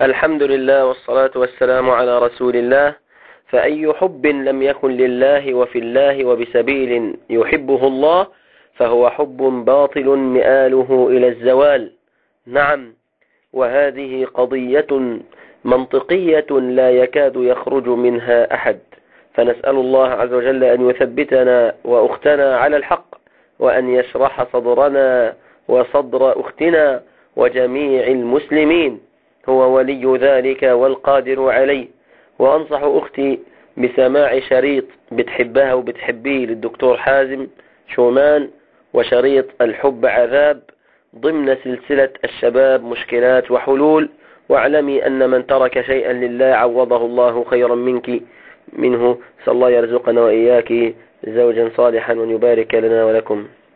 الحمد لله والصلاة والسلام على رسول الله. فأي حب لم يكن لله وفي الله وبسبيل يحبه الله فهو حب باطل مآله إلى الزوال. نعم، وهذه قضية منطقية لا يكاد يخرج منها أحد، فنسأل الله عز وجل أن يثبتنا وأختنا على الحق، وأن يشرح صدرنا وصدر أختنا وجميع المسلمين، هو ولي ذلك والقادر عليه. وأنصح أختي بسماع شريط بتحبها وبتحبيه للدكتور حازم شومان، وشريط الحب عذاب ضمن سلسلة الشباب مشكلات وحلول. واعلمي أن من ترك شيئا لله عوضه الله خيرا منه. صلى الله يرزقنا وإياك زوجا صالحا وأن يبارك لنا ولكم.